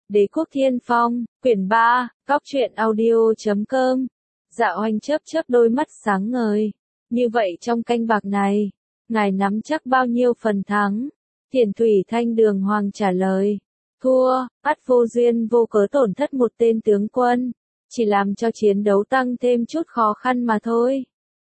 Đế quốc thiên phong, quyển 3, Góc truyện audio.com. Dạ Oanh chớp chớp đôi mắt sáng ngời. Như vậy trong canh bạc này, ngài nắm chắc bao nhiêu phần thắng? Thiền Thủy Thanh đường hoàng trả lời. Thua, ắt vô duyên vô cớ tổn thất một tên tướng quân. Chỉ làm cho chiến đấu tăng thêm chút khó khăn mà thôi.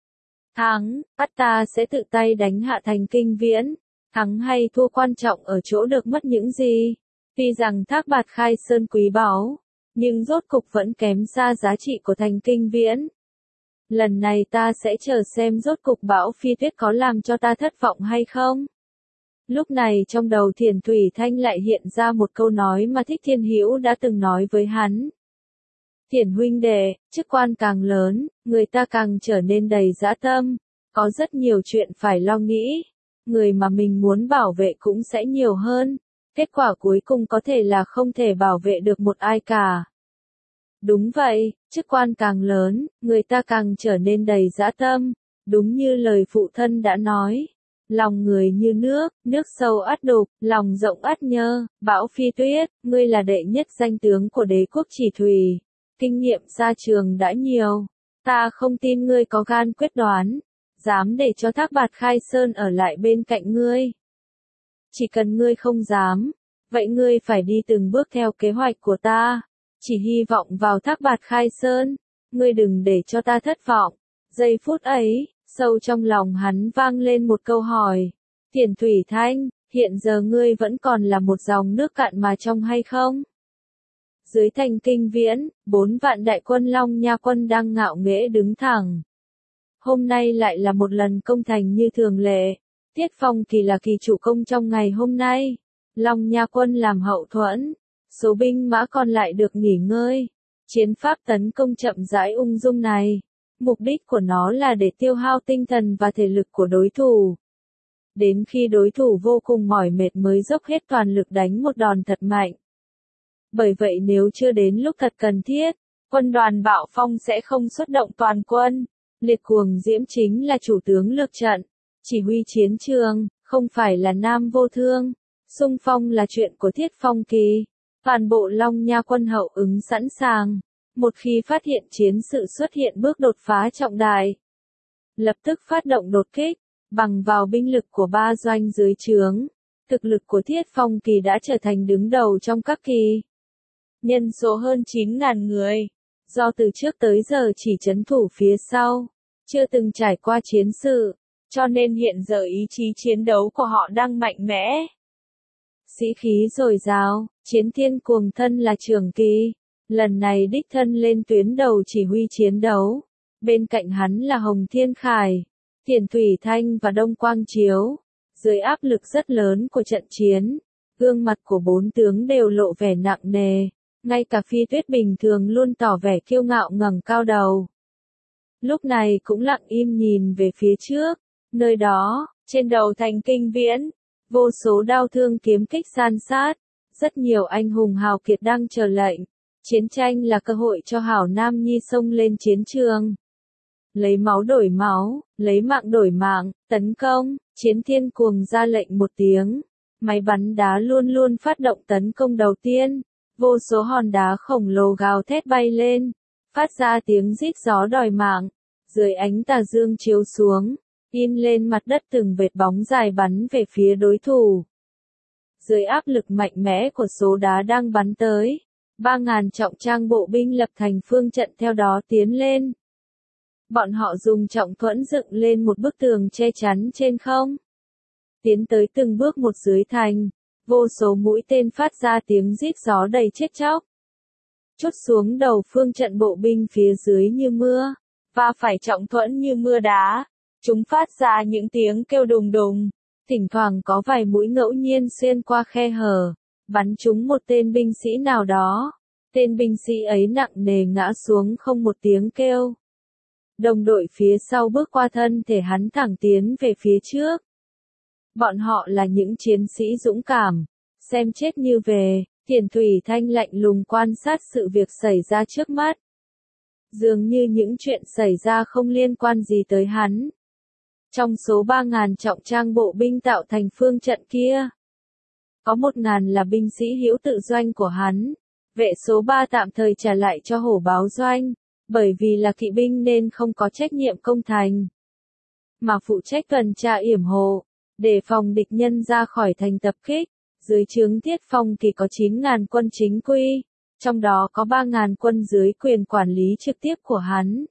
Thắng, ắt ta sẽ tự tay đánh hạ thành Kinh Viễn. Thắng hay thua quan trọng ở chỗ được mất những gì? Tuy rằng Thác Bạt Khai Sơn quý báu, nhưng rốt cục vẫn kém xa giá trị của thành Kinh Viễn. Lần này ta sẽ chờ xem rốt cục bão phi tuyết có làm cho ta thất vọng hay không. Lúc này trong đầu Thiền Thủy Thanh lại hiện ra một câu nói mà Thích Thiên Hữu đã từng nói với hắn. Thiền huynh đệ, chức quan càng lớn, người ta càng trở nên đầy dã tâm, có rất nhiều chuyện phải lo nghĩ, người mà mình muốn bảo vệ cũng sẽ nhiều hơn, kết quả cuối cùng có thể là không thể bảo vệ được một ai cả. Đúng vậy, chức quan càng lớn, người ta càng trở nên đầy dã tâm, đúng như lời phụ thân đã nói. Lòng người như nước, nước sâu ắt đục, lòng rộng ắt nhơ, Bão Phi Tuyết, ngươi là đệ nhất danh tướng của đế quốc Chỉ Thủy. Kinh nghiệm ra trường đã nhiều, ta không tin ngươi có gan quyết đoán, dám để cho Thác Bạt Khai Sơn ở lại bên cạnh ngươi. Chỉ cần ngươi không dám, vậy ngươi phải đi từng bước theo kế hoạch của ta, chỉ hy vọng vào Thác Bạt Khai Sơn, ngươi đừng để cho ta thất vọng. Giây phút ấy, sâu trong lòng hắn vang lên một câu hỏi, Thiền Thủy Thanh, hiện giờ ngươi vẫn còn là một dòng nước cạn mà trong hay không? Dưới thành Kinh Viễn, 4 vạn đại quân Long Nha quân đang ngạo nghễ đứng thẳng. Hôm nay lại là một lần công thành như thường lệ. Tiết Phong Kỳ là kỳ chủ công trong ngày hôm nay. Long Nha quân làm hậu thuẫn. Số binh mã còn lại được nghỉ ngơi. Chiến pháp tấn công chậm rãi ung dung này. Mục đích của nó là để tiêu hao tinh thần và thể lực của đối thủ. Đến khi đối thủ vô cùng mỏi mệt mới dốc hết toàn lực đánh một đòn thật mạnh. Bởi vậy nếu chưa đến lúc thật cần thiết, quân đoàn Bạo Phong sẽ không xuất động toàn quân. Liệt Cuồng Diễm chính là chủ tướng lược trận, chỉ huy chiến trường, không phải là Nam Vô Thương. Xung phong là chuyện của Thiết Phong Kỳ. Toàn bộ Long Nha quân hậu ứng sẵn sàng. Một khi phát hiện chiến sự xuất hiện bước đột phá trọng đại, lập tức phát động đột kích, bằng vào binh lực của 3 doanh dưới trướng. Thực lực của Thiết Phong Kỳ đã trở thành đứng đầu trong các kỳ. Nhân số hơn 9.000 người, do từ trước tới giờ chỉ trấn thủ phía sau, chưa từng trải qua chiến sự, cho nên hiện giờ ý chí chiến đấu của họ đang mạnh mẽ. Sĩ khí dồi dào, Chiến Thiên Cuồng thân là trưởng kỳ, lần này đích thân lên tuyến đầu chỉ huy chiến đấu, bên cạnh hắn là Hồng Thiên Khải, Thiền Thủy Thanh và Đông Quang Chiếu. Dưới áp lực rất lớn của trận chiến, gương mặt của 4 tướng đều lộ vẻ nặng nề. Ngay cả Phi Tuyết bình thường luôn tỏ vẻ kiêu ngạo ngẩng cao đầu. Lúc này cũng lặng im nhìn về phía trước, nơi đó, trên đầu thành Kinh Viễn, vô số đao thương kiếm kích san sát, rất nhiều anh hùng hào kiệt đang chờ lệnh. Chiến tranh là cơ hội cho hảo nam nhi xông lên chiến trường. Lấy máu đổi máu, lấy mạng đổi mạng, tấn công, Chiến Thiên Cuồng ra lệnh một tiếng. Máy bắn đá luôn luôn phát động tấn công đầu tiên. Vô số hòn đá khổng lồ gào thét bay lên, phát ra tiếng rít gió đòi mạng. Dưới ánh tà dương chiếu xuống, in lên mặt đất từng vệt bóng dài bắn về phía đối thủ. Dưới áp lực mạnh mẽ của số đá đang bắn tới, 3.000 trọng trang bộ binh lập thành phương trận theo đó tiến lên. Bọn họ dùng trọng thuẫn dựng lên một bức tường che chắn trên không. Tiến tới từng bước một dưới thành. Vô số mũi tên phát ra tiếng rít gió đầy chết chóc. Trút xuống đầu phương trận bộ binh phía dưới như mưa, và phải trọng thuẫn như mưa đá. Chúng phát ra những tiếng kêu đùng đùng. Thỉnh thoảng có vài mũi ngẫu nhiên xuyên qua khe hở, bắn trúng một tên binh sĩ nào đó. Tên binh sĩ ấy nặng nề ngã xuống không một tiếng kêu. Đồng đội phía sau bước qua thân thể hắn thẳng tiến về phía trước. Bọn họ là những chiến sĩ dũng cảm, xem chết như về. Thiền Thủy Thanh lạnh lùng quan sát sự việc xảy ra trước mắt. Dường như những chuyện xảy ra không liên quan gì tới hắn. Trong số 3.000 trọng trang bộ binh tạo thành phương trận kia, có 1.000 là binh sĩ hữu tự doanh của hắn, Vệ số 3 tạm thời trả lại cho hổ báo doanh, bởi vì là kỵ binh nên không có trách nhiệm công thành, mà phụ trách tuần tra yểm hộ, để phòng địch nhân ra khỏi thành tập kích. Dưới trướng Tiết Phong Kỳ có 9.000 quân chính quy, trong đó có 3.000 quân dưới quyền quản lý trực tiếp của hắn.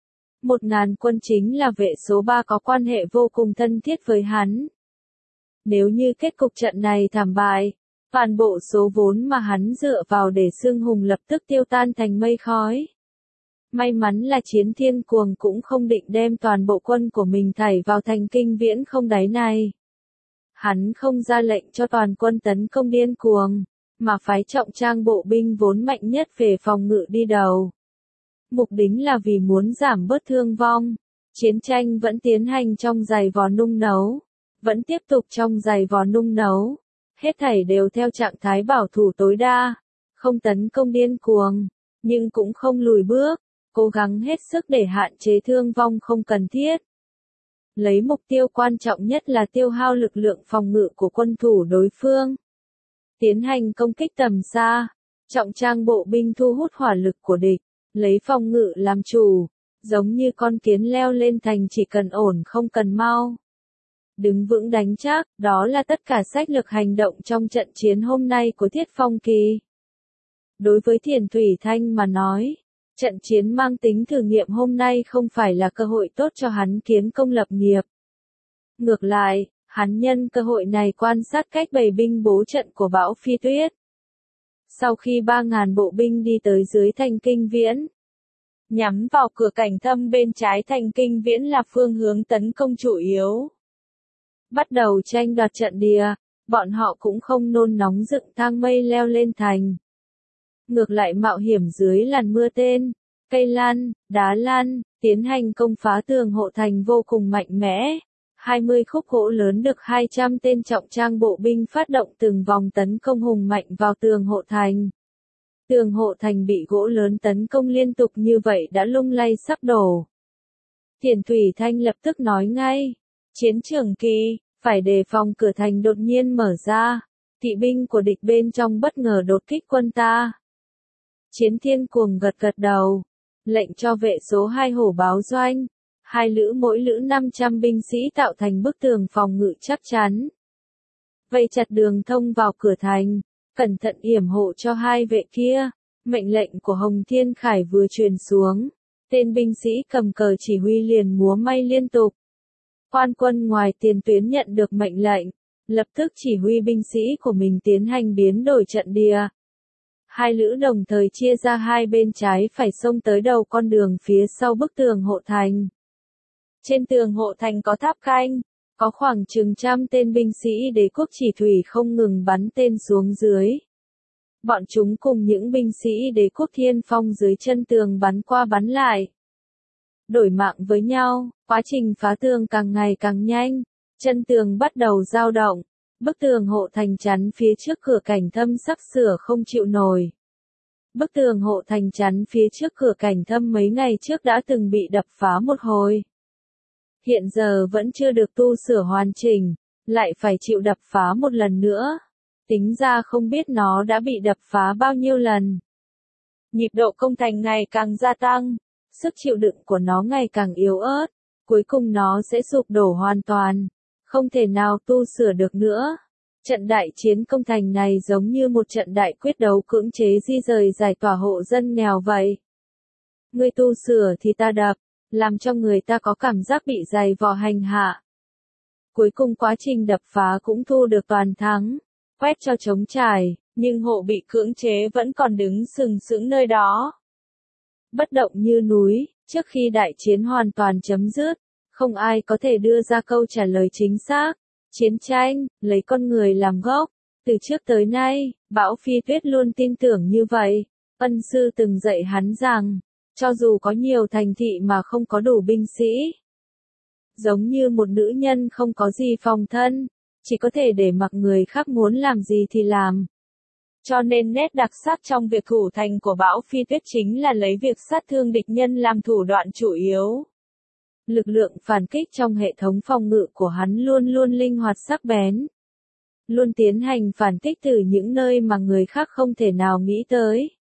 1.000 quân chính là vệ số 3 có quan hệ vô cùng thân thiết với hắn. Nếu như kết cục trận này thảm bại, toàn bộ số vốn mà hắn dựa vào để xưng hùng lập tức tiêu tan thành mây khói. May mắn là Chiến Thiên Cuồng cũng không định đem toàn bộ quân của mình thảy vào thành Kinh Viễn không đáy này. Hắn không ra lệnh cho toàn quân tấn công điên cuồng, mà phái trọng trang bộ binh vốn mạnh nhất về phòng ngự đi đầu. Mục đích là vì muốn giảm bớt thương vong. Chiến tranh vẫn tiến hành trong giày vò nung nấu, vẫn tiếp tục trong giày vò nung nấu. Hết thảy đều theo trạng thái bảo thủ tối đa, không tấn công điên cuồng, nhưng cũng không lùi bước, cố gắng hết sức để hạn chế thương vong không cần thiết. Lấy mục tiêu quan trọng nhất là tiêu hao lực lượng phòng ngự của quân thủ đối phương. Tiến hành công kích tầm xa, trọng trang bộ binh thu hút hỏa lực của địch, lấy phòng ngự làm chủ, giống như con kiến leo lên thành chỉ cần ổn không cần mau. Đứng vững đánh chắc, đó là tất cả sách lược hành động trong trận chiến hôm nay của Thiết Phong Kỳ. Đối với Thiền Thủy Thanh mà nói, trận chiến mang tính thử nghiệm hôm nay không phải là cơ hội tốt cho hắn kiến công lập nghiệp. Ngược lại, hắn nhân cơ hội này quan sát cách bày binh bố trận của Bão Phi Tuyết. Sau khi 3.000 bộ binh đi tới dưới thành Kinh Viễn, nhắm vào cửa cảnh thâm bên trái thành Kinh Viễn là phương hướng tấn công chủ yếu. Bắt đầu tranh đoạt trận địa, bọn họ cũng không nôn nóng dựng thang mây leo lên thành. Ngược lại mạo hiểm dưới làn mưa tên, cây lan, đá lan, tiến hành công phá tường hộ thành vô cùng mạnh mẽ. 20 khúc gỗ lớn được 200 tên trọng trang bộ binh phát động từng vòng tấn công hùng mạnh vào tường hộ thành. Tường hộ thành bị gỗ lớn tấn công liên tục như vậy đã lung lay sắp đổ. Thiền Thủy Thanh lập tức nói ngay, chiến trường kỳ, phải đề phòng cửa thành đột nhiên mở ra, kỵ binh của địch bên trong bất ngờ đột kích quân ta. Chiến Thiên Cuồng gật gật đầu, lệnh cho vệ số 2 hổ báo doanh, 2 lữ mỗi lữ 500 binh sĩ tạo thành bức tường phòng ngự chắc chắn. Vây chặt đường thông vào cửa thành, cẩn thận yểm hộ cho hai vệ kia. Mệnh lệnh của Hồng Thiên Khải vừa truyền xuống, tên binh sĩ cầm cờ chỉ huy liền múa may liên tục. Quan quân ngoài tiền tuyến nhận được mệnh lệnh, lập tức chỉ huy binh sĩ của mình tiến hành biến đổi trận địa. Hai lữ đồng thời chia ra hai bên trái phải xông tới đầu con đường phía sau bức tường hộ thành. Trên tường hộ thành có tháp canh, có khoảng chừng 100 tên binh sĩ đế quốc chỉ thủy không ngừng bắn tên xuống dưới. Bọn chúng cùng những binh sĩ đế quốc thiên phong dưới chân tường bắn qua bắn lại. Đổi mạng với nhau, quá trình phá tường càng ngày càng nhanh, chân tường bắt đầu dao động, bức tường hộ thành chắn phía trước cửa cảnh thâm sắp sửa không chịu nổi. Bức tường hộ thành chắn phía trước cửa cảnh thâm mấy ngày trước đã từng bị đập phá một hồi. Hiện giờ vẫn chưa được tu sửa hoàn chỉnh, lại phải chịu đập phá một lần nữa. Tính ra không biết nó đã bị đập phá bao nhiêu lần. Nhịp độ công thành ngày càng gia tăng, sức chịu đựng của nó ngày càng yếu ớt, cuối cùng nó sẽ sụp đổ hoàn toàn, không thể nào tu sửa được nữa. Trận đại chiến công thành này giống như một trận đại quyết đấu cưỡng chế di rời giải tỏa hộ dân nghèo vậy. Ngươi tu sửa thì ta đập, làm cho người ta có cảm giác bị dày vò hành hạ. Cuối cùng quá trình đập phá cũng thu được toàn thắng, quét cho trống trải, nhưng hộ bị cưỡng chế vẫn còn đứng sừng sững nơi đó. Bất động như núi, trước khi đại chiến hoàn toàn chấm dứt, không ai có thể đưa ra câu trả lời chính xác. Chiến tranh, lấy con người làm gốc, từ trước tới nay, Bão Phi Tuyết luôn tin tưởng như vậy. Ân sư từng dạy hắn rằng, cho dù có nhiều thành thị mà không có đủ binh sĩ, giống như một nữ nhân không có gì phòng thân, chỉ có thể để mặc người khác muốn làm gì thì làm. Cho nên nét đặc sắc trong việc thủ thành của Bão Phi Tuyết chính là lấy việc sát thương địch nhân làm thủ đoạn chủ yếu. Lực lượng phản kích trong hệ thống phòng ngự của hắn luôn luôn linh hoạt sắc bén. Luôn tiến hành phản kích từ những nơi mà người khác không thể nào nghĩ tới.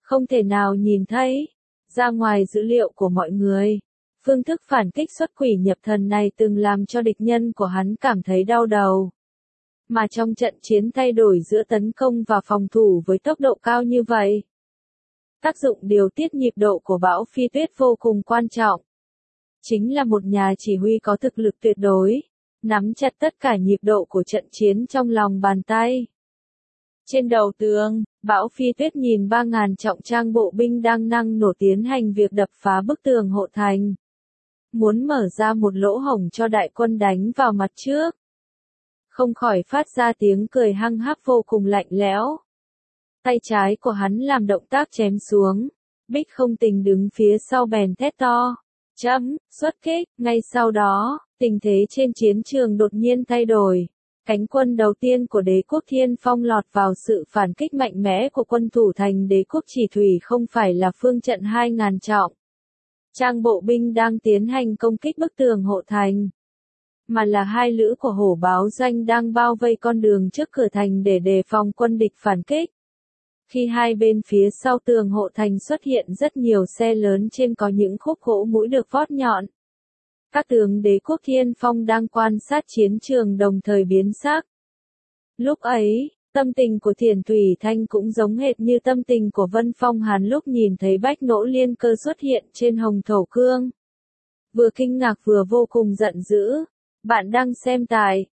không thể nào nhìn thấy, ra ngoài dữ liệu của mọi người. Phương thức phản kích xuất quỷ nhập thần này từng làm cho địch nhân của hắn cảm thấy đau đầu. Mà trong trận chiến thay đổi giữa tấn công và phòng thủ với tốc độ cao như vậy, tác dụng điều tiết nhịp độ của Bão Phi Tuyết vô cùng quan trọng. Chính là một nhà chỉ huy có thực lực tuyệt đối, nắm chặt tất cả nhịp độ của trận chiến trong lòng bàn tay. Trên đầu tường, Bão Phi Tuyết nhìn 3.000 trọng trang bộ binh đang năng nổ tiến hành việc đập phá bức tường hộ thành. Muốn mở ra một lỗ hổng cho đại quân đánh vào mặt trước. Không khỏi phát ra tiếng cười hăng hắc vô cùng lạnh lẽo. Tay trái của hắn làm động tác chém xuống. Bích Không Tình đứng phía sau bèn thét to. Xuất kích. Ngay sau đó, tình thế trên chiến trường đột nhiên thay đổi. Cánh quân đầu tiên của đế quốc Thiên Phong lọt vào sự phản kích mạnh mẽ của quân thủ thành đế quốc Chỉ Thủy không phải là phương trận 2.000 trọng. Trang bộ binh đang tiến hành công kích bức tường hộ thành, mà là hai lữ của hổ báo doanh đang bao vây con đường trước cửa thành để đề phòng quân địch phản kích. Khi hai bên phía sau tường hộ thành xuất hiện rất nhiều xe lớn trên có những khúc gỗ mũi được vót nhọn. Các tướng đế quốc Thiên Phong đang quan sát chiến trường đồng thời biến sắc. Lúc ấy, tâm tình của Thiền Thủy Thanh cũng giống hệt như tâm tình của Vân Phong Hàn lúc nhìn thấy Bách Nỗ Liên Cơ xuất hiện trên Hồng Thổ Cương. Vừa kinh ngạc vừa vô cùng giận dữ. Bạn đang xem tài,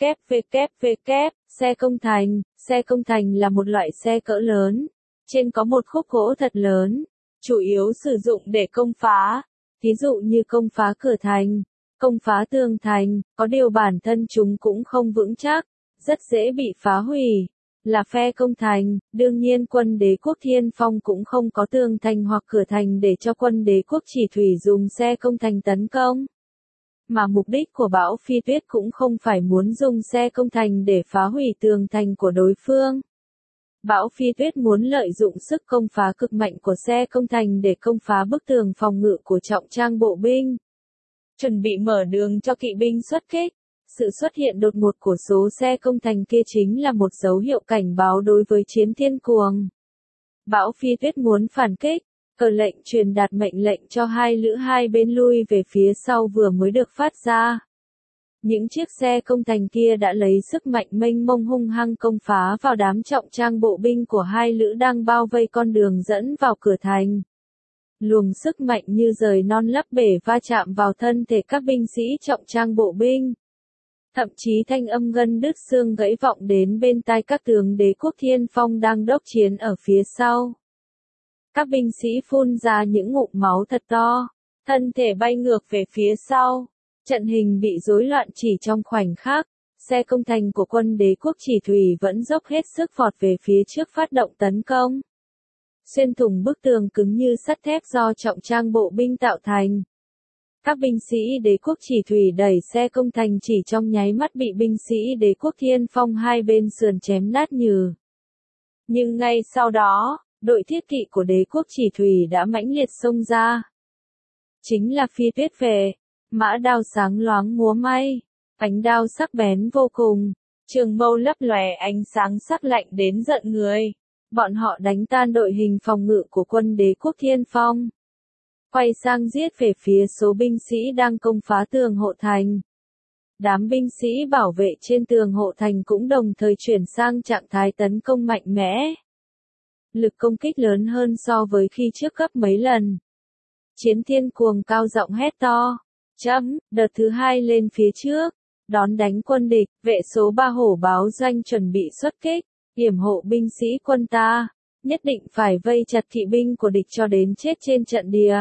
WWW, xe công thành. Xe công thành là một loại xe cỡ lớn. Trên có một khúc gỗ thật lớn, chủ yếu sử dụng để công phá. Ví dụ như công phá cửa thành, công phá tường thành, có điều bản thân chúng cũng không vững chắc, rất dễ bị phá hủy. Là phe công thành, đương nhiên quân đế quốc Thiên Phong cũng không có tường thành hoặc cửa thành để cho quân đế quốc Chỉ Thủy dùng xe công thành tấn công. Mà mục đích của Bão Phi Tuyết cũng không phải muốn dùng xe công thành để phá hủy tường thành của đối phương. Bão Phi Tuyết muốn lợi dụng sức công phá cực mạnh của xe công thành để công phá bức tường phòng ngự của trọng trang bộ binh. Chuẩn bị mở đường cho kỵ binh xuất kích. Sự xuất hiện đột ngột của số xe công thành kia chính là một dấu hiệu cảnh báo đối với chiến thiên cuồng. Bão Phi Tuyết muốn phản kích, cờ lệnh truyền đạt mệnh lệnh cho hai lữ hai bên lui về phía sau vừa mới được phát ra. Những chiếc xe công thành kia đã lấy sức mạnh mênh mông hung hăng công phá vào đám trọng trang bộ binh của hai lữ đang bao vây con đường dẫn vào cửa thành. Luồng sức mạnh như rời non lấp bể va chạm vào thân thể các binh sĩ trọng trang bộ binh. Thậm chí thanh âm gân đứt xương gãy vọng đến bên tai các tướng đế quốc Thiên Phong đang đốc chiến ở phía sau. Các binh sĩ phun ra những ngụm máu thật to, thân thể bay ngược về phía sau. Trận hình bị rối loạn chỉ trong khoảnh khắc, xe công thành của quân đế quốc Chỉ Thủy vẫn dốc hết sức vọt về phía trước phát động tấn công. Xuyên thủng bức tường cứng như sắt thép do trọng trang bộ binh tạo thành. Các binh sĩ đế quốc Chỉ Thủy đẩy xe công thành chỉ trong nháy mắt bị binh sĩ đế quốc Thiên Phong hai bên sườn chém nát nhừ. Nhưng ngay sau đó, đội thiết kỵ của đế quốc Chỉ Thủy đã mãnh liệt xông ra. Chính là Phi Tuyết về. Mã đao sáng loáng múa may, ánh đao sắc bén vô cùng, trường mâu lấp lòe ánh sáng sắc lạnh đến giận người. Bọn họ đánh tan đội hình phòng ngự của quân đế quốc Thiên Phong. Quay sang giết về phía số binh sĩ đang công phá tường hộ thành. Đám binh sĩ bảo vệ trên tường hộ thành cũng đồng thời chuyển sang trạng thái tấn công mạnh mẽ. Lực công kích lớn hơn so với khi trước gấp mấy lần. Chiến thiên cuồng cao giọng hét to. Đợt thứ hai lên phía trước, đón đánh quân địch, vệ số 3 hổ báo doanh chuẩn bị xuất kích, yểm hộ binh sĩ quân ta, nhất định phải vây chặt kỵ binh của địch cho đến chết trên trận địa.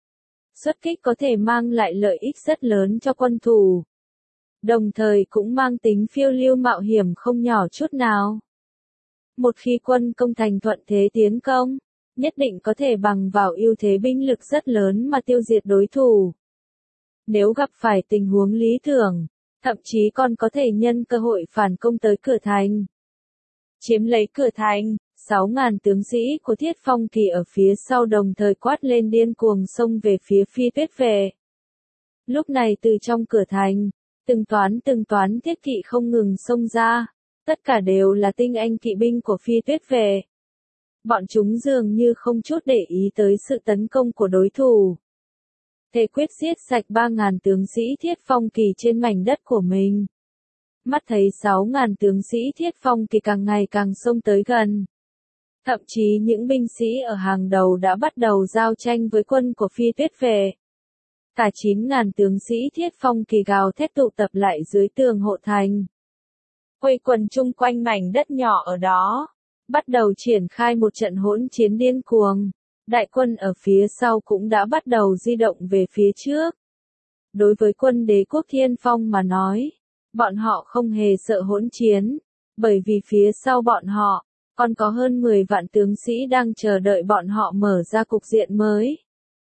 Xuất kích có thể mang lại lợi ích rất lớn cho quân thủ, đồng thời cũng mang tính phiêu lưu mạo hiểm không nhỏ chút nào. Một khi quân công thành thuận thế tiến công, nhất định có thể bằng vào ưu thế binh lực rất lớn mà tiêu diệt đối thủ. Nếu gặp phải tình huống lý tưởng, thậm chí còn có thể nhân cơ hội phản công tới cửa thành. Chiếm lấy cửa thành, 6.000 tướng sĩ của Thiết Phong thì ở phía sau đồng thời quát lên điên cuồng xông về phía Phi Tuyết về. Lúc này từ trong cửa thành, từng toán thiết kỵ không ngừng xông ra, tất cả đều là tinh anh kỵ binh của Phi Tuyết về. bọn chúng dường như không chút để ý tới sự tấn công của đối thủ. Thề quyết giết sạch 3.000 tướng sĩ Thiết Phong Kỳ trên mảnh đất của mình. Mắt thấy 6.000 tướng sĩ Thiết Phong Kỳ càng ngày càng xông tới gần. Thậm chí những binh sĩ ở hàng đầu đã bắt đầu giao tranh với quân của Phi Tuyết Vệ. Cả 9.000 tướng sĩ Thiết Phong Kỳ gào thét tụ tập lại dưới tường hộ thành. Quây quần chung quanh mảnh đất nhỏ ở đó. Bắt đầu triển khai một trận hỗn chiến điên cuồng. Đại quân ở phía sau cũng đã bắt đầu di động về phía trước. Đối với quân Đế quốc Thiên Phong mà nói, bọn họ không hề sợ hỗn chiến, bởi vì phía sau bọn họ, còn có hơn 10 vạn tướng sĩ đang chờ đợi bọn họ mở ra cục diện mới.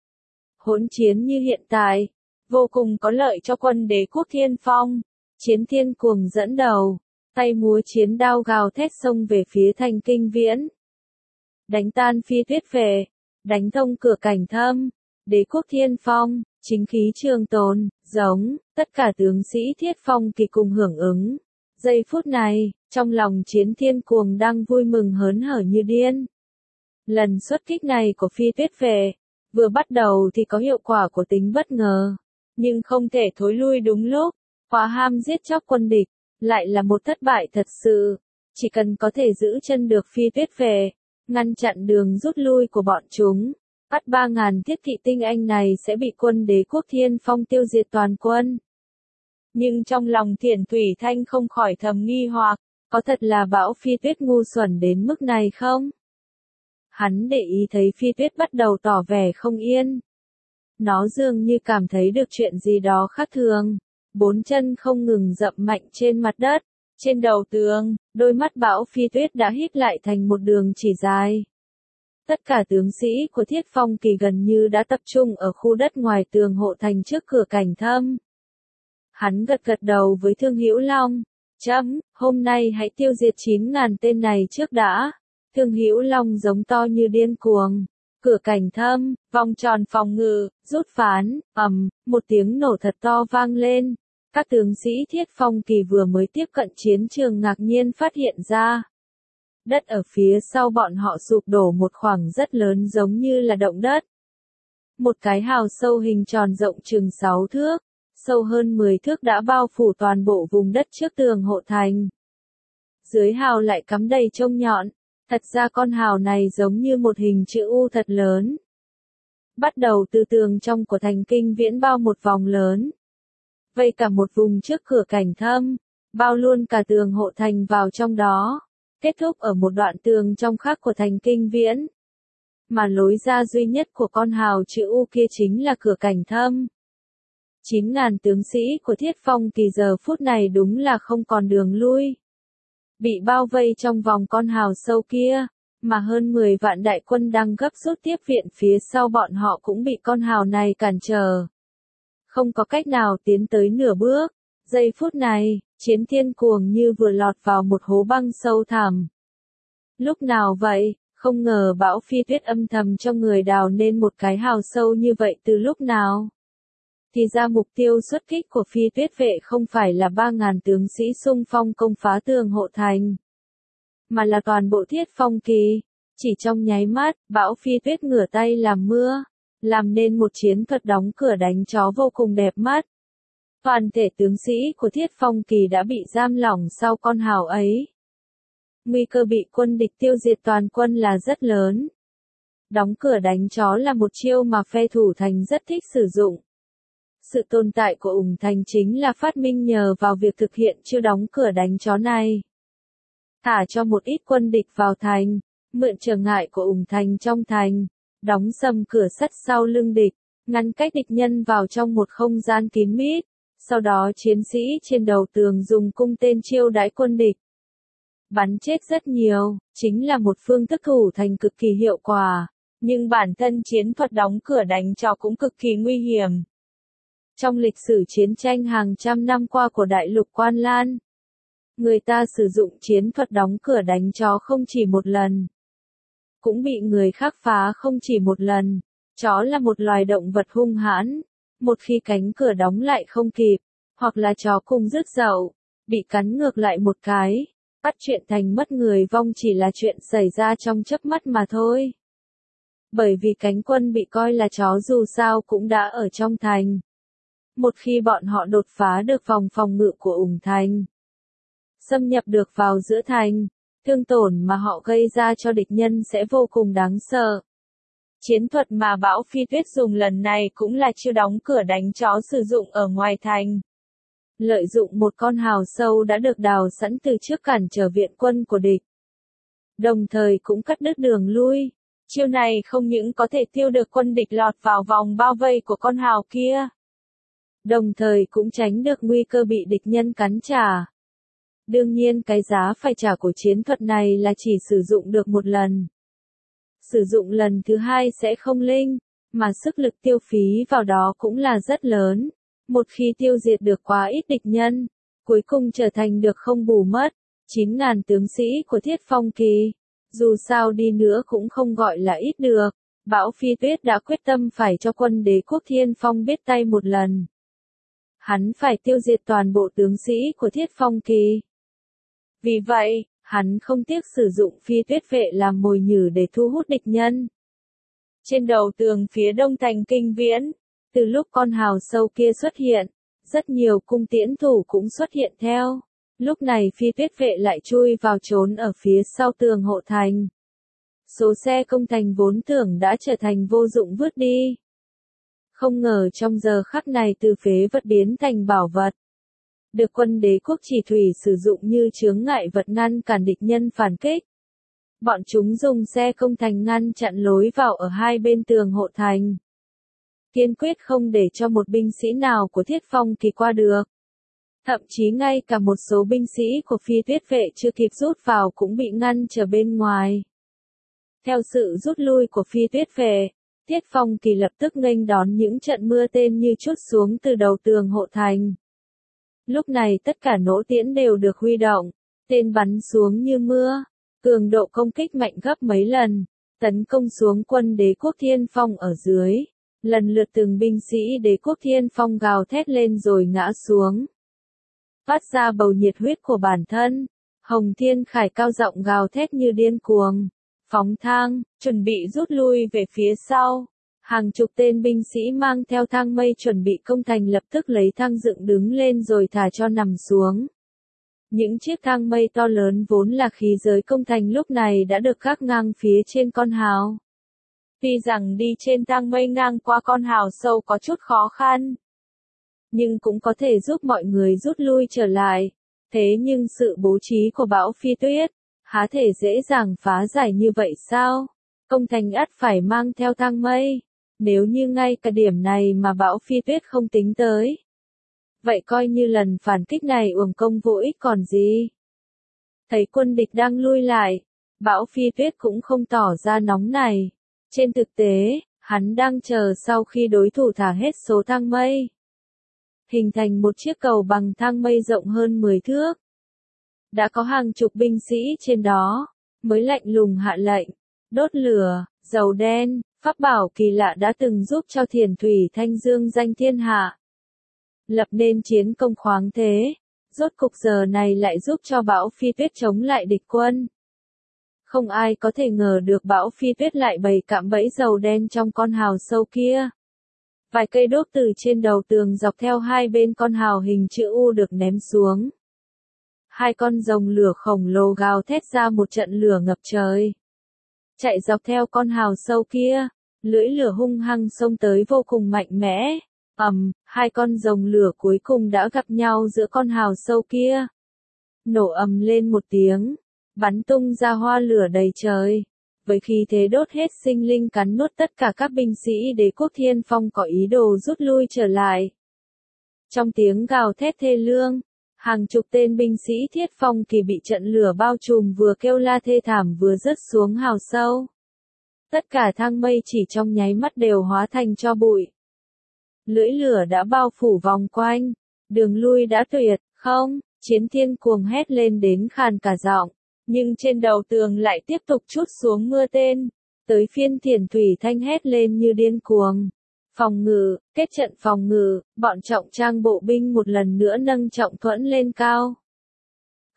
Hỗn chiến như hiện tại, vô cùng có lợi cho quân Đế quốc Thiên Phong. Chiến Thiên Cuồng dẫn đầu, tay múa chiến đao gào thét xông về phía thành Kinh Viễn. Đánh tan Phi Tuyết Vệ, đánh thông cửa Cảnh Thâm, Đế quốc Thiên Phong, chính khí trường tồn, giống, tất cả tướng sĩ Thiết Phong Kỳ cùng hưởng ứng. Giây phút này, trong lòng Chiến Thiên Cuồng đang vui mừng hớn hở như điên. Lần xuất kích này của Phi Tuyết Vệ, vừa bắt đầu thì có hiệu quả của tính bất ngờ, nhưng không thể thối lui đúng lúc, quá ham giết chóc quân địch, lại là một thất bại thật sự. Chỉ cần có thể giữ chân được Phi Tuyết Vệ, ngăn chặn đường rút lui của bọn chúng, bắt 3.000 thiết kỵ tinh anh này sẽ bị quân Đế quốc Thiên Phong tiêu diệt toàn quân. Nhưng trong lòng Thiển Thủy Thanh không khỏi thầm nghi hoặc, có thật là Bão Phi Tuyết ngu xuẩn đến mức này không? Hắn để ý thấy Phi Tuyết bắt đầu tỏ vẻ không yên. Nó dường như cảm thấy được chuyện gì đó khác thường. 4 chân không ngừng dậm mạnh trên mặt đất. Trên đầu tường, đôi mắt Bão Phi Tuyết đã híp lại thành một đường chỉ dài. Tất cả tướng sĩ của Thiết Phong Kỳ gần như đã tập trung ở khu đất ngoài tường hộ thành trước cửa Cảnh Thâm. Hắn gật gật đầu với Thương Hữu Long. Hôm nay hãy tiêu diệt 9.000 tên này trước đã. Thương Hữu Long giống to như điên cuồng. Cửa Cảnh Thâm, vòng tròn phòng ngự, rút phán, một tiếng nổ thật to vang lên. Các tướng sĩ Thiết Phong Kỳ vừa mới tiếp cận chiến trường ngạc nhiên phát hiện ra. Đất ở phía sau bọn họ sụp đổ một khoảng rất lớn giống như là động đất. Một cái hào sâu hình tròn rộng chừng 6 thước, sâu hơn 10 thước đã bao phủ toàn bộ vùng đất trước tường hộ thành. Dưới hào lại cắm đầy chông nhọn, thật ra con hào này giống như một hình chữ U thật lớn. Bắt đầu từ tường trong của thành Kinh Viễn bao một vòng lớn. Vây cả một vùng trước cửa Cảnh Thâm, bao luôn cả tường hộ thành vào trong đó, kết thúc ở một đoạn tường trong khác của thành Kinh Viễn. Mà lối ra duy nhất của con hào chữ U kia chính là cửa Cảnh Thâm. 9.000 tướng sĩ của Thiết Phong Kỳ giờ phút này đúng là không còn đường lui. Bị bao vây trong vòng con hào sâu kia, mà hơn 10 vạn đại quân đang gấp rút tiếp viện phía sau bọn họ cũng bị con hào này cản trở. Không có cách nào tiến tới nửa bước. Giây phút này, Chiến Thiên Cuồng như vừa lọt vào một hố băng sâu thẳm. Lúc nào vậy, không ngờ Bão Phi Tuyết âm thầm trong người đào nên một cái hào sâu như vậy từ lúc nào. Thì ra mục tiêu xuất kích của Phi Tuyết Vệ không phải là 3.000 tướng sĩ xung phong công phá tường hộ thành, mà là toàn bộ Thiết Phong Kỳ. Chỉ trong nháy mắt, Bão Phi Tuyết ngửa tay làm mưa, làm nên một chiến thuật đóng cửa đánh chó vô cùng đẹp mắt. Toàn thể tướng sĩ của Thiết Phong Kỳ đã bị giam lỏng sau con hào ấy. Nguy cơ bị quân địch tiêu diệt toàn quân là rất lớn. Đóng cửa đánh chó là một chiêu mà phe thủ thành rất thích sử dụng. Sự tồn tại của ủng thành chính là phát minh nhờ vào việc thực hiện chiêu đóng cửa đánh chó này. Thả cho một ít quân địch vào thành, mượn trở ngại của ủng thành trong thành, đóng sầm cửa sắt sau lưng địch, ngăn cách địch nhân vào trong một không gian kín mít. Sau đó chiến sĩ trên đầu tường dùng cung tên chiêu đãi quân địch. Bắn chết rất nhiều, chính là một phương thức thủ thành cực kỳ hiệu quả, nhưng bản thân chiến thuật đóng cửa đánh chó cũng cực kỳ nguy hiểm. Trong lịch sử chiến tranh hàng trăm năm qua của đại lục Quan Lan, người ta sử dụng chiến thuật đóng cửa đánh chó không chỉ một lần, cũng bị người khác phá không chỉ một lần. Chó là một loài động vật hung hãn, một khi cánh cửa đóng lại không kịp, hoặc là chó cùng rứt dậu, bị cắn ngược lại một cái, Bắt chuyện thành mất người vong chỉ là chuyện xảy ra trong chớp mắt mà thôi. Bởi vì cánh quân bị coi là chó dù sao cũng đã ở trong thành. Một khi bọn họ đột phá được vòng phòng ngự của Ủng Thành, xâm nhập được vào giữa thành, thương tổn mà họ gây ra cho địch nhân sẽ vô cùng đáng sợ. Chiến thuật mà Bão Phi Tuyết dùng lần này cũng là chiêu đóng cửa đánh chó sử dụng ở ngoài thành. Lợi dụng một con hào sâu đã được đào sẵn từ trước cản trở viện quân của địch. Đồng thời cũng cắt đứt đường lui. Chiêu này không những có thể tiêu được quân địch lọt vào vòng bao vây của con hào kia, đồng thời cũng tránh được nguy cơ bị địch nhân cắn trả. Đương nhiên cái giá phải trả của chiến thuật này là chỉ sử dụng được một lần. Sử dụng lần thứ hai sẽ không linh, mà sức lực tiêu phí vào đó cũng là rất lớn. Một khi tiêu diệt được quá ít địch nhân, cuối cùng trở thành được không bù mất. 9.000 tướng sĩ của Thiết Phong Kỳ, dù sao đi nữa cũng không gọi là ít được. Bão Phi Tuyết đã quyết tâm phải cho quân Đế quốc Thiên Phong biết tay một lần. Hắn phải tiêu diệt toàn bộ tướng sĩ của Thiết Phong Kỳ. Vì vậy, hắn không tiếc sử dụng Phi Tuyết vệ làm mồi nhử để thu hút địch nhân. Trên đầu tường phía đông thành Kinh Viễn, từ lúc con hào sâu kia xuất hiện, rất nhiều cung tiễn thủ cũng xuất hiện theo. Lúc này Phi Tuyết vệ lại chui vào trốn ở phía sau tường hộ thành. Số xe công thành vốn tưởng đã trở thành vô dụng vứt đi. Không ngờ trong giờ khắc này từ phế vật biến thành bảo vật. Được quân Đế quốc Chỉ Thủy sử dụng như chướng ngại vật ngăn cản địch nhân phản kích. Bọn chúng dùng xe công thành ngăn chặn lối vào ở hai bên tường hộ thành. Kiên quyết không để cho một binh sĩ nào của Thiết Phong Kỳ qua được. Thậm chí ngay cả một số binh sĩ của Phi Tuyết vệ chưa kịp rút vào cũng bị ngăn trở bên ngoài. Theo sự rút lui của Phi Tuyết vệ, Thiết Phong Kỳ lập tức nghênh đón những trận mưa tên như trút xuống từ đầu tường hộ thành. Lúc này tất cả nỗ tiễn đều được huy động, tên bắn xuống như mưa, cường độ công kích mạnh gấp mấy lần, tấn công xuống quân Đế quốc Thiên Phong ở dưới. Lần lượt từng binh sĩ Đế quốc Thiên Phong gào thét lên rồi ngã xuống. Phát ra bầu nhiệt huyết của bản thân, Hồng Thiên Khải cao giọng gào thét như điên cuồng, phóng thang, chuẩn bị rút lui về phía sau. Hàng chục tên binh sĩ mang theo thang mây chuẩn bị công thành lập tức lấy thang dựng đứng lên rồi thả cho nằm xuống. Những chiếc thang mây to lớn vốn là khí giới công thành lúc này đã được gác ngang phía trên con hào. Tuy rằng đi trên thang mây ngang qua con hào sâu có chút khó khăn, nhưng cũng có thể giúp mọi người rút lui trở lại. Thế nhưng sự bố trí của Bão Phi Tuyết, há thể dễ dàng phá giải như vậy sao? Công thành ắt phải mang theo thang mây. Nếu như ngay cả điểm này mà Bão Phi Tuyết không tính tới, vậy coi như lần phản kích này uổng công vô ích còn gì. Thấy quân địch đang lui lại, Bão Phi Tuyết cũng không tỏ ra nóng này. Trên thực tế, hắn đang chờ sau khi đối thủ thả hết số thang mây, hình thành một chiếc cầu bằng thang mây rộng hơn 10 thước. Đã có hàng chục binh sĩ trên đó, mới lạnh lùng hạ lệnh, đốt lửa, dầu đen, pháp bảo kỳ lạ đã từng giúp cho Thiền Thủy Thanh dương danh thiên hạ. Lập nên chiến công khoáng thế, rốt cục giờ này lại giúp cho Bão Phi Tuyết chống lại địch quân. Không ai có thể ngờ được Bão Phi Tuyết lại bày cạm bẫy dầu đen trong con hào sâu kia. Vài cây đốt từ trên đầu tường dọc theo hai bên con hào hình chữ U được ném xuống. Hai con rồng lửa khổng lồ gào thét ra một trận lửa ngập trời. Chạy dọc theo con hào sâu kia, lưỡi lửa hung hăng xông tới vô cùng mạnh mẽ. Hai con rồng lửa cuối cùng đã gặp nhau giữa con hào sâu kia. Nổ ầm lên một tiếng, bắn tung ra hoa lửa đầy trời. Với khí thế đốt hết sinh linh cắn nuốt tất cả các binh sĩ Đế quốc Thiên Phong có ý đồ rút lui trở lại. Trong tiếng gào thét thê lương, hàng chục tên binh sĩ Thiết Phong Kỳ bị trận lửa bao trùm vừa kêu la thê thảm vừa rớt xuống hào sâu. Tất cả thang mây chỉ trong nháy mắt đều hóa thành tro bụi. Lưỡi lửa đã bao phủ vòng quanh, đường lui đã tuyệt, không, Chiến Thiên cuồng hét lên đến khàn cả giọng. Nhưng trên đầu tường lại tiếp tục trút xuống mưa tên. Tới phiên Thiền Thủy Thanh hét lên như điên cuồng. Phòng ngự, kết trận phòng ngự, bọn trọng trang bộ binh một lần nữa nâng trọng thuẫn lên cao.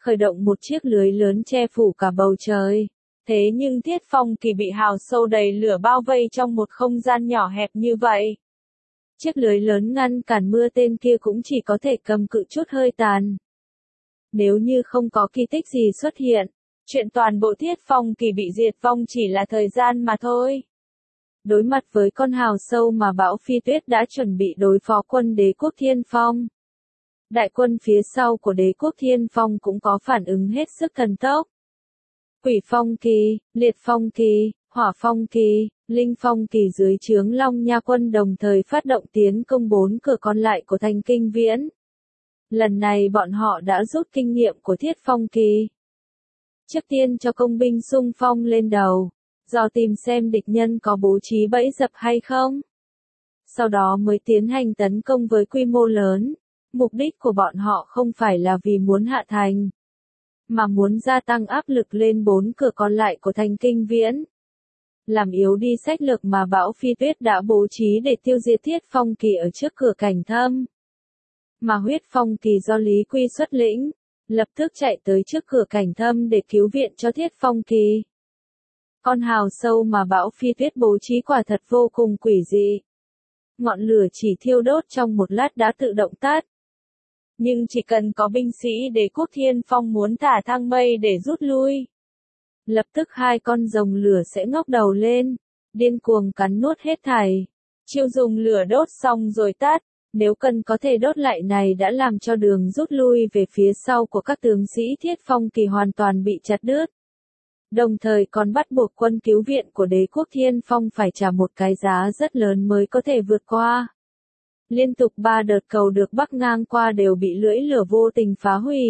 khởi động một chiếc lưới lớn che phủ cả bầu trời. Thế nhưng Thiết Phong Kỳ bị hào sâu đầy lửa bao vây trong một không gian nhỏ hẹp như vậy. Chiếc lưới lớn ngăn cản mưa tên kia cũng chỉ có thể cầm cự chút hơi tàn. Nếu như không có kỳ tích gì xuất hiện, chuyện toàn bộ Thiết Phong Kỳ bị diệt vong chỉ là thời gian mà thôi. Đối mặt với con hào sâu mà Bão Phi Tuyết đã chuẩn bị đối phó quân đế quốc Thiên Phong. Đại quân phía sau của đế quốc Thiên Phong cũng có phản ứng hết sức thần tốc. Quỷ Phong Kỳ, Liệt Phong Kỳ, Hỏa Phong Kỳ, Linh Phong Kỳ dưới trướng Long Nha quân đồng thời phát động tiến công 4 cửa còn lại của thành Kinh Viễn. Lần này bọn họ đã rút kinh nghiệm của Thiết Phong Kỳ. Trước tiên cho công binh xung phong lên đầu, dò tìm xem địch nhân có bố trí bẫy dập hay không. Sau đó mới tiến hành tấn công với quy mô lớn. Mục đích của bọn họ không phải là vì muốn hạ thành, mà muốn gia tăng áp lực lên 4 cửa còn lại của thành Kinh Viễn. Làm yếu đi sách lược mà Bão Phi Tuyết đã bố trí để tiêu diệt Thiết Phong Kỳ ở trước cửa Cảnh Thâm. Mà Huyết Phong Kỳ do Lý Quy xuất lĩnh, lập tức chạy tới trước cửa Cảnh Thâm để cứu viện cho Thiết Phong Kỳ. Con hào sâu mà Bão Phi Tuyết bố trí quả thật vô cùng quỷ dị. Ngọn lửa chỉ thiêu đốt trong một lát đã tự động tắt. Nhưng chỉ cần có binh sĩ đế quốc Thiên Phong muốn thả thang mây để rút lui, lập tức 2 con rồng lửa sẽ ngóc đầu lên, điên cuồng cắn nuốt hết thảy. Chiêu dùng lửa đốt xong rồi tắt, nếu cần có thể đốt lại này đã làm cho đường rút lui về phía sau của các tướng sĩ Thiết Phong Kỳ hoàn toàn bị chặt đứt. Đồng thời còn bắt buộc quân cứu viện của đế quốc Thiên Phong phải trả một cái giá rất lớn mới có thể vượt qua. Liên tục 3 đợt cầu được bắc ngang qua đều bị lưỡi lửa vô tình phá hủy.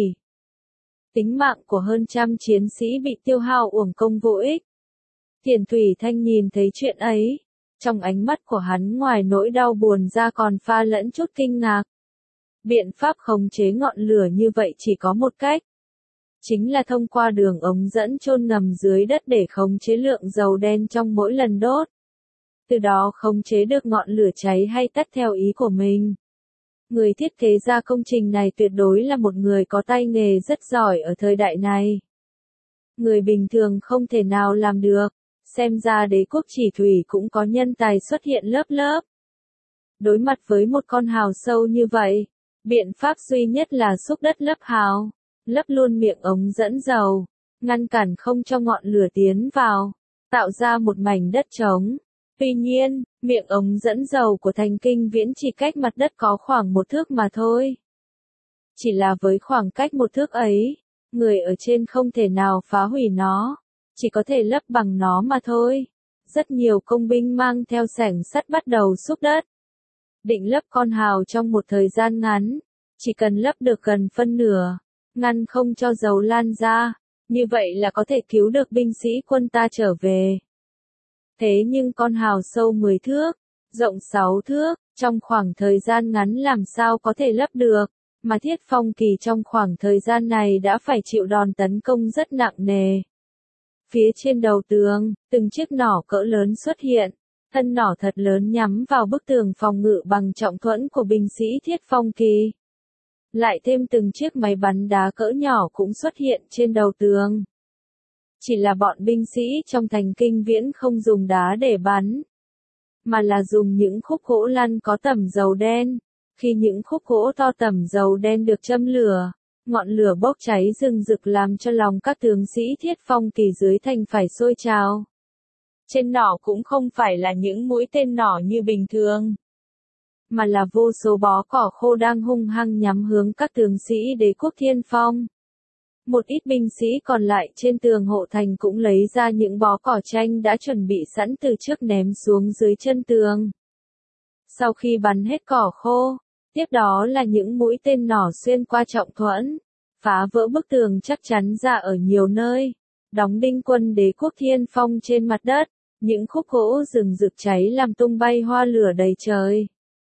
Tính mạng của hơn trăm chiến sĩ bị tiêu hao uổng công vô ích. Thiền Thủy Thanh nhìn thấy chuyện ấy, trong ánh mắt của hắn ngoài nỗi đau buồn ra còn pha lẫn chút kinh ngạc. Biện pháp khống chế ngọn lửa như vậy chỉ có một cách. Chính là thông qua đường ống dẫn chôn ngầm dưới đất để khống chế lượng dầu đen trong mỗi lần đốt. Từ đó khống chế được ngọn lửa cháy hay tắt theo ý của mình. Người thiết kế ra công trình này tuyệt đối là một người có tay nghề rất giỏi ở thời đại này. Người bình thường không thể nào làm được, xem ra đế quốc Chỉ Thủy cũng có nhân tài xuất hiện lớp lớp. Đối mặt với một con hào sâu như vậy, biện pháp duy nhất là xúc đất lấp hào, lấp luôn miệng ống dẫn dầu, ngăn cản không cho ngọn lửa tiến vào, tạo ra một mảnh đất trống. Tuy nhiên, miệng ống dẫn dầu của thành Kinh Viễn chỉ cách mặt đất có khoảng 1 thước mà thôi. Chỉ là với khoảng cách 1 thước ấy, người ở trên không thể nào phá hủy nó, chỉ có thể lấp bằng nó mà thôi. Rất nhiều công binh mang theo xẻng sắt bắt đầu xúc đất. Định lấp con hào trong một thời gian ngắn, chỉ cần lấp được gần phân nửa, ngăn không cho dầu lan ra, như vậy là có thể cứu được binh sĩ quân ta trở về. Thế nhưng con hào sâu 10 thước, rộng 6 thước, trong khoảng thời gian ngắn làm sao có thể lấp được, mà Thiết Phong Kỳ trong khoảng thời gian này đã phải chịu đòn tấn công rất nặng nề. Phía trên đầu tường, từng chiếc nỏ cỡ lớn xuất hiện, thân nỏ thật lớn nhắm vào bức tường phòng ngự bằng trọng thuẫn của binh sĩ Thiết Phong Kỳ. Lại thêm từng chiếc máy bắn đá cỡ nhỏ cũng xuất hiện trên đầu tường. Chỉ là bọn binh sĩ trong thành Kinh Viễn không dùng đá để bắn, mà là dùng những khúc gỗ lăn có tẩm dầu đen. Khi những khúc gỗ to tẩm dầu đen được châm lửa, ngọn lửa bốc cháy rừng rực làm cho lòng các tướng sĩ Thiết Phong Kỳ dưới thành phải sôi trào. Trên nỏ cũng không phải là những mũi tên nỏ như bình thường, mà là vô số bó cỏ khô đang hung hăng nhắm hướng các tướng sĩ đế quốc Thiên Phong. Một ít binh sĩ còn lại trên tường hộ thành cũng lấy ra những bó cỏ chanh đã chuẩn bị sẵn từ trước ném xuống dưới chân tường. Sau khi bắn hết cỏ khô, tiếp đó là những mũi tên nỏ xuyên qua trọng thuẫn, phá vỡ bức tường chắc chắn ra ở nhiều nơi, đóng đinh quân đế quốc Thiên Phong trên mặt đất, những khúc gỗ rừng rực cháy làm tung bay hoa lửa đầy trời.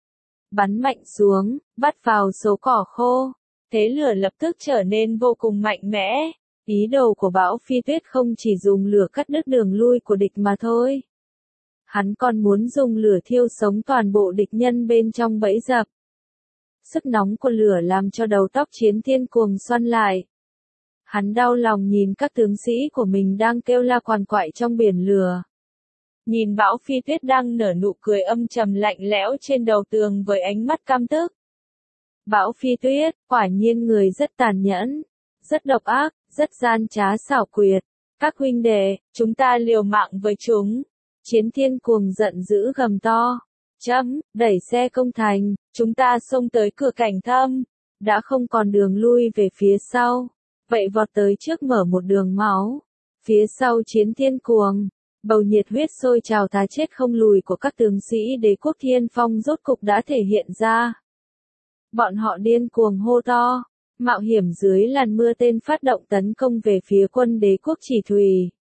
Bắn mạnh xuống, bắt vào số cỏ khô. Thế lửa lập tức trở nên vô cùng mạnh mẽ. Ý đồ của Bão Phi Tuyết không chỉ dùng lửa cắt đứt đường lui của địch mà thôi. Hắn còn muốn dùng lửa thiêu sống toàn bộ địch nhân bên trong bẫy dập. Sức nóng của lửa làm cho đầu tóc Chiến Thiên cuồng xoăn lại. Hắn đau lòng nhìn các tướng sĩ của mình đang kêu la quằn quại trong biển lửa. Nhìn Bão Phi Tuyết đang nở nụ cười âm trầm lạnh lẽo trên đầu tường với ánh mắt căm tức. Bão Phi Tuyết, quả nhiên người rất tàn nhẫn, rất độc ác, rất gian trá xảo quyệt. Các huynh đệ, chúng ta liều mạng với chúng. Chiến Thiên Cuồng giận dữ gầm to. Đẩy xe công thành, chúng ta xông tới cửa Cảnh Thâm. Đã không còn đường lui về phía sau. Vậy vọt tới trước mở một đường máu. Phía sau Chiến Thiên Cuồng, bầu nhiệt huyết sôi trào thà chết không lùi của các tướng sĩ đế quốc Thiên Phong rốt cục đã thể hiện ra. Bọn họ điên cuồng hô to, mạo hiểm dưới làn mưa tên phát động tấn công về phía quân đế quốc Chỉ Thủy.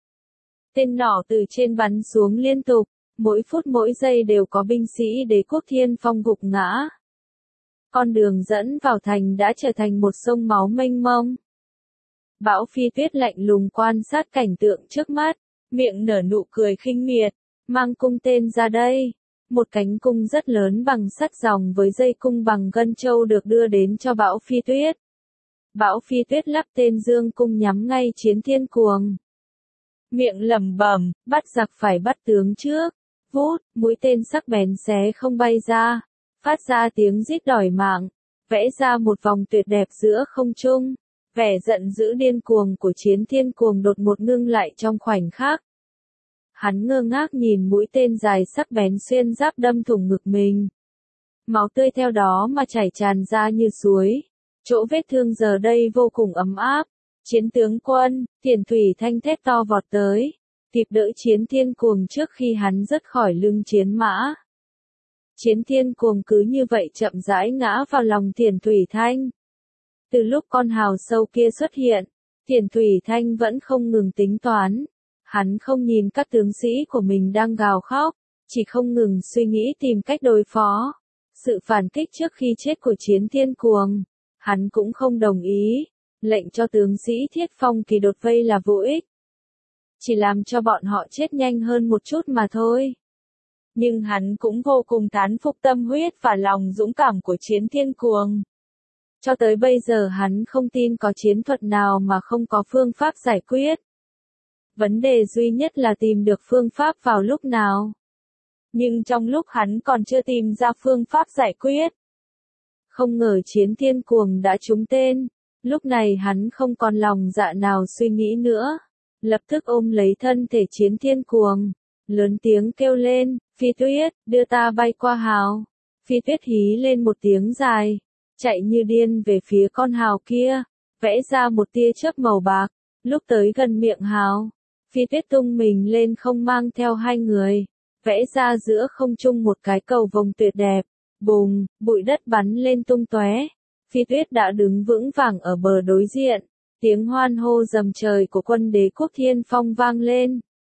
Tên nỏ từ trên bắn xuống liên tục, mỗi phút mỗi giây đều có binh sĩ đế quốc Thiên Phong gục ngã. Con đường dẫn vào thành đã trở thành một sông máu mênh mông. Bão Phi Tuyết lạnh lùng quan sát cảnh tượng trước mắt, miệng nở nụ cười khinh miệt, mang cung tên ra đây. Một cánh cung rất lớn bằng sắt ròng với dây cung bằng gân châu được đưa đến cho Bão Phi Tuyết. Bão Phi Tuyết lắp tên dương cung nhắm ngay Chiến Thiên Cuồng. Miệng lẩm bẩm, bắt giặc phải bắt tướng trước. Vút, mũi tên sắc bén xé không bay ra, phát ra tiếng rít đòi mạng, vẽ ra một vòng tuyệt đẹp giữa không trung. Vẻ giận dữ điên cuồng của Chiến Thiên Cuồng đột ngột ngưng lại trong khoảnh khắc. Hắn ngơ ngác nhìn mũi tên dài sắc bén xuyên giáp đâm thủng ngực mình. Máu tươi theo đó mà chảy tràn ra như suối. Chỗ vết thương giờ đây vô cùng ấm áp. Chiến tướng quân, Thiền Thủy Thanh thét to vọt tới, kịp đỡ Chiến Thiên Cuồng trước khi hắn rớt khỏi lưng chiến mã. Chiến Thiên Cuồng cứ như vậy chậm rãi ngã vào lòng Thiền Thủy Thanh. Từ lúc con hào sâu kia xuất hiện, Thiền Thủy Thanh vẫn không ngừng tính toán. Hắn không nhìn các tướng sĩ của mình đang gào khóc, chỉ không ngừng suy nghĩ tìm cách đối phó. Sự phản kích trước khi chết của Chiến Thiên Cuồng, hắn cũng không đồng ý. Lệnh cho tướng sĩ Thiết Phong Kỳ đột vây là vô ích. Chỉ làm cho bọn họ chết nhanh hơn một chút mà thôi. Nhưng hắn cũng vô cùng thán phục tâm huyết và lòng dũng cảm của Chiến Thiên Cuồng. Cho tới bây giờ hắn không tin có chiến thuật nào mà không có phương pháp giải quyết. Vấn đề duy nhất là tìm được phương pháp vào lúc nào. Nhưng trong lúc hắn còn chưa tìm ra phương pháp giải quyết, không ngờ Chiến Thiên Cuồng đã trúng tên. Lúc này hắn không còn lòng dạ nào suy nghĩ nữa. Lập tức ôm lấy thân thể Chiến Thiên Cuồng, lớn tiếng kêu lên, Phi Tuyết, đưa ta bay qua hào. Phi Tuyết hí lên một tiếng dài, chạy như điên về phía con hào kia, vẽ ra một tia chớp màu bạc. Lúc tới gần miệng hào, Phi Tuyết tung mình lên không mang theo hai người, vẽ ra giữa không trung một cái cầu vồng tuyệt đẹp. Bùng, bụi đất bắn lên tung tóe. Phi Tuyết đã đứng vững vàng ở bờ đối diện, tiếng hoan hô rầm trời của quân đế quốc Thiên Phong vang lên.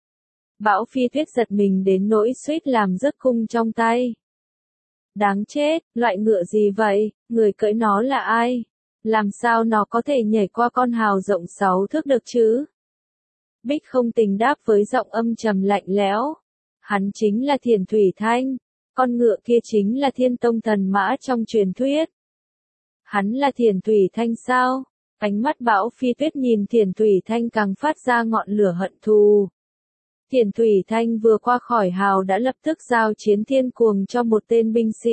Bão Phi Tuyết giật mình đến nỗi suýt làm rớt cung trong tay. Đáng chết, loại ngựa gì vậy, người cưỡi nó là ai? Làm sao nó có thể nhảy qua con hào rộng 6 thước được chứ? Bích Không Tình đáp với giọng âm trầm lạnh lẽo. Hắn chính là Thiền Thủy Thanh, con ngựa kia chính là Thiên Tông thần mã trong truyền thuyết. Hắn là Thiền Thủy Thanh sao? Ánh mắt Bão Phi Tuyết nhìn Thiền Thủy Thanh càng phát ra ngọn lửa hận thù. Thiền Thủy Thanh vừa qua khỏi hào đã lập tức giao Chiến Thiên Cuồng cho một tên binh sĩ.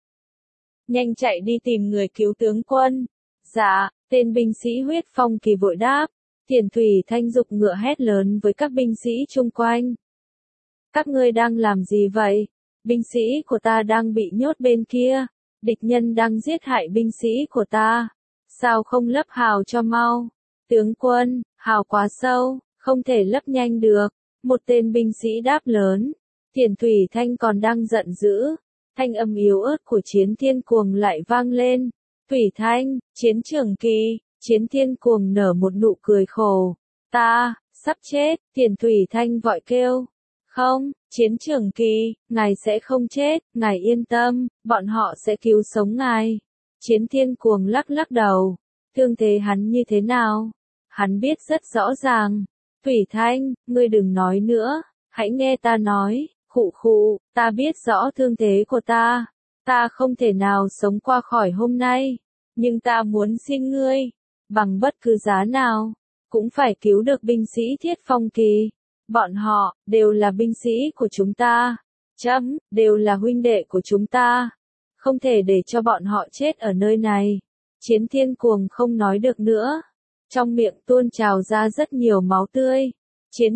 Nhanh chạy đi tìm người cứu tướng quân. Dạ, tên binh sĩ Huyết Phong Kỳ vội đáp. Thiền Thủy Thanh giục ngựa hét lớn với các binh sĩ chung quanh. Các ngươi đang làm gì vậy? Binh sĩ của ta đang bị nhốt bên kia. Địch nhân đang giết hại binh sĩ của ta. Sao không lấp hào cho mau? Tướng quân, hào quá sâu, không thể lấp nhanh được. Một tên binh sĩ đáp lớn. Thiền Thủy Thanh còn đang giận dữ. Thanh âm yếu ớt của Chiến Thiên Cuồng lại vang lên. Thủy Thanh, Chiến Trường Kỳ. Chiến Thiên Cuồng nở một nụ cười khổ. Ta, sắp chết. Thiền Thủy Thanh vội kêu. Không, Chiến Trường Kỳ, ngài sẽ không chết, ngài yên tâm, bọn họ sẽ cứu sống ngài. Chiến Thiên Cuồng lắc lắc đầu. Thương thế hắn như thế nào? Hắn biết rất rõ ràng. Thủy Thanh, ngươi đừng nói nữa, hãy nghe ta nói. Khụ khụ, ta biết rõ thương thế của ta. Ta không thể nào sống qua khỏi hôm nay. Nhưng ta muốn xin ngươi, bằng bất cứ giá nào, cũng phải cứu được binh sĩ Thiết Phong Kỳ. Bọn họ, đều là binh sĩ của chúng ta. Đều là huynh đệ của chúng ta. Không thể để cho bọn họ chết ở nơi này. Chiến Thiên Cuồng không nói được nữa. Trong miệng tuôn trào ra rất nhiều máu tươi. Chiến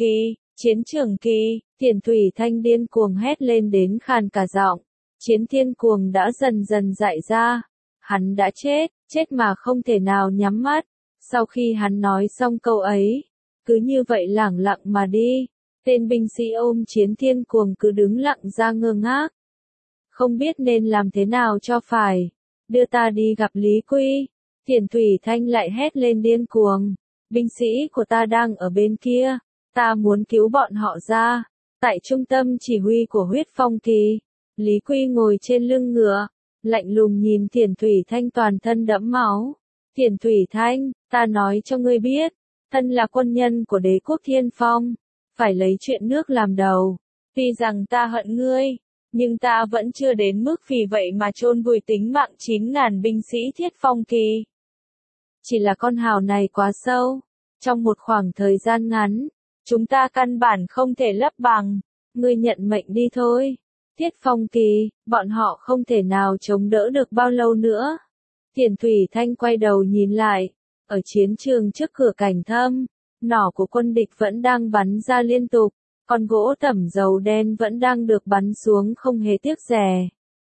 trường kỳ, Tiền Thủy Thanh điên cuồng hét lên đến khàn cả giọng. Chiến Thiên Cuồng đã dần dần dại ra. Hắn đã chết mà không thể nào nhắm mắt. Sau khi hắn nói xong câu ấy, cứ như vậy lẳng lặng mà đi. Tên binh sĩ ôm Chiến Thiên Cuồng cứ đứng lặng ra ngơ ngác. Không biết nên làm thế nào cho phải. Đưa ta đi gặp Lý Quy. Tiền Thủy Thanh lại hét lên điên cuồng. Binh sĩ của ta đang ở bên kia. Ta muốn cứu bọn họ ra. Tại trung tâm chỉ huy của Huyết Phong Kỳ, Lý Quy ngồi trên lưng ngựa, lạnh lùng nhìn Tiền Thủy Thanh toàn thân đẫm máu. Tiền Thủy Thanh, ta nói cho ngươi biết, thân là quân nhân của đế quốc Thiên Phong, phải lấy chuyện nước làm đầu. Tuy rằng ta hận ngươi, nhưng ta vẫn chưa đến mức vì vậy mà chôn vùi tính mạng 9.000 binh sĩ Thiết Phong Kỳ. Chỉ là con hào này quá sâu, trong một khoảng thời gian ngắn, chúng ta căn bản không thể lấp bằng. Ngươi nhận mệnh đi thôi. Thiết Phong Kỳ, bọn họ không thể nào chống đỡ được bao lâu nữa. Tiền Thủy Thanh quay đầu nhìn lại, ở chiến trường trước cửa Cảnh Thâm, nỏ của quân địch vẫn đang bắn ra liên tục, con gỗ tẩm dầu đen vẫn đang được bắn xuống không hề tiếc rẻ.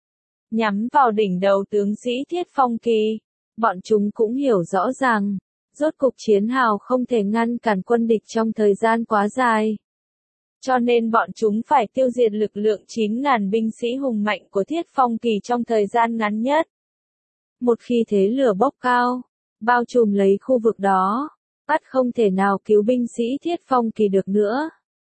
Nhắm vào đỉnh đầu tướng sĩ Thiết Phong Kỳ, bọn chúng cũng hiểu rõ ràng, rốt cục chiến hào không thể ngăn cản quân địch trong thời gian quá dài. Cho nên bọn chúng phải tiêu diệt lực lượng 9.000 binh sĩ hùng mạnh của Thiết Phong Kỳ trong thời gian ngắn nhất. Một khi thế lửa bốc cao, bao trùm lấy khu vực đó, ắt không thể nào cứu binh sĩ Thiết Phong Kỳ được nữa.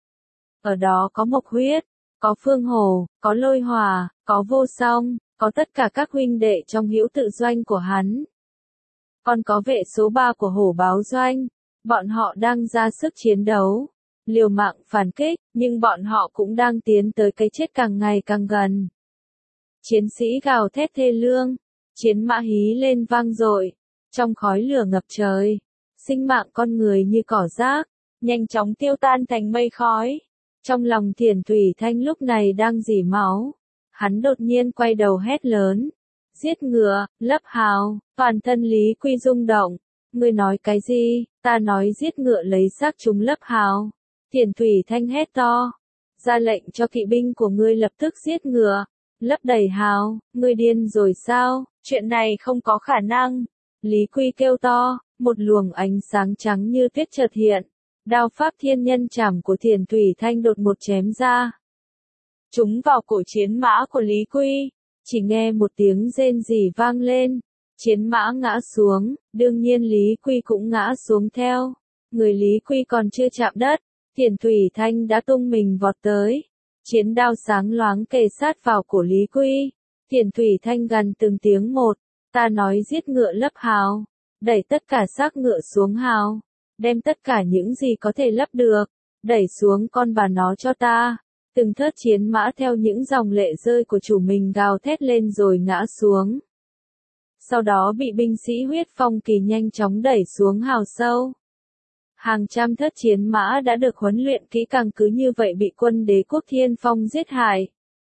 Ở đó có Mộc Huyết, có Phương Hổ, có Lôi Hòa, có Vô Song, có tất cả các huynh đệ trong hữu tự doanh của hắn. Còn có vệ số 3 của Hổ Báo Doanh, bọn họ đang ra sức chiến đấu, liều mạng phản kích, nhưng bọn họ cũng đang tiến tới cái chết càng ngày càng gần. Chiến sĩ gào thét thê lương, chiến mã hí lên vang dội, trong khói lửa ngập trời, sinh mạng con người như cỏ rác, nhanh chóng tiêu tan thành mây khói. Trong lòng Tiền Thủy Thanh lúc này đang rỉ máu, hắn đột nhiên quay đầu hét lớn, giết ngựa, lấp hào, toàn thân Lý Quy rung động. Ngươi nói cái gì? Ta nói giết ngựa lấy xác chúng lấp hào. Tiền Thủy Thanh hét to, ra lệnh cho kỵ binh của ngươi lập tức giết ngựa, lấp đầy hào. Ngươi điên rồi sao? Chuyện này không có khả năng. Lý Quy kêu to, một luồng ánh sáng trắng như tuyết chợt hiện, đao pháp thiên nhân trảm của Tiền Thủy Thanh đột một chém ra, trúng vào cổ chiến mã của Lý Quy. Chỉ nghe một tiếng rên rỉ vang lên, chiến mã ngã xuống, đương nhiên Lý Quy cũng ngã xuống theo. Người Lý Quy còn chưa chạm đất, Tiền Thủy Thanh đã tung mình vọt tới, chiến đao sáng loáng kề sát vào cổ Lý Quy. Tiền Thủy Thanh gằn từng tiếng một, ta nói giết ngựa lấp hào, đẩy tất cả xác ngựa xuống hào, đem tất cả những gì có thể lấp được, đẩy xuống con bà nó cho ta. Từng thớt chiến mã theo những dòng lệ rơi của chủ mình gào thét lên rồi ngã xuống. Sau đó bị binh sĩ Huyết Phong Kỳ nhanh chóng đẩy xuống hào sâu. Hàng trăm thớt chiến mã đã được huấn luyện kỹ càng cứ như vậy bị quân đế quốc Thiên Phong giết hại.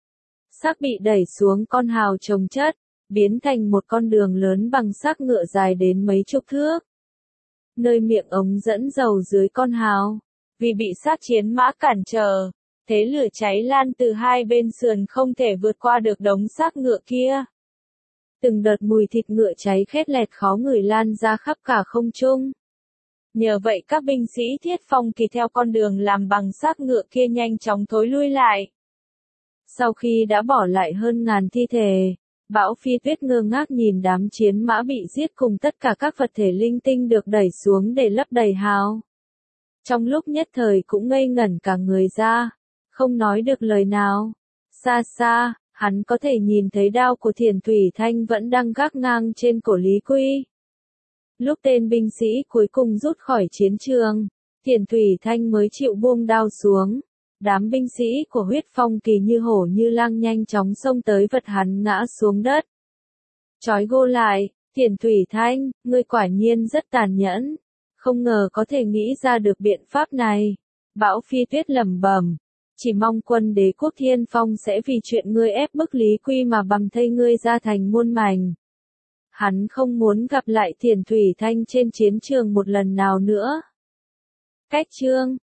Xác bị đẩy xuống con hào chồng chất, biến thành một con đường lớn bằng xác ngựa dài đến mấy chục thước. Nơi miệng ống dẫn dầu dưới con hào, vì bị xác chiến mã cản trở, thế lửa cháy lan từ hai bên sườn không thể vượt qua được đống xác ngựa kia. Từng đợt mùi thịt ngựa cháy khét lẹt khó ngửi lan ra khắp cả không trung. Nhờ vậy các binh sĩ Thiết Phong Kỳ theo con đường làm bằng xác ngựa kia nhanh chóng thối lui lại. Sau khi đã bỏ lại hơn ngàn thi thể, Bão Phi Tuyết ngơ ngác nhìn đám chiến mã bị giết cùng tất cả các vật thể linh tinh được đẩy xuống để lấp đầy hào. Trong lúc nhất thời cũng ngây ngẩn cả người ra, không nói được lời nào. Xa xa, hắn có thể nhìn thấy đao của Tiền Thủy Thanh vẫn đang gác ngang trên cổ Lý Quy. Lúc tên binh sĩ cuối cùng rút khỏi chiến trường, Tiền Thủy Thanh mới chịu buông đao xuống. Đám binh sĩ của Huyết Phong Kỳ như hổ như lang nhanh chóng xông tới vật hắn ngã xuống đất. Trói gô lại, Tiền Thủy Thanh, ngươi quả nhiên rất tàn nhẫn. không ngờ có thể nghĩ ra được biện pháp này. Bão Phi Tuyết lẩm bẩm, chỉ mong quân đế quốc Thiên Phong sẽ vì chuyện ngươi ép bức Lý Quy mà bầm thây ngươi ra thành muôn mảnh. Hắn không muốn gặp lại Thiền Thủy Thanh trên chiến trường một lần nào nữa. Cách chương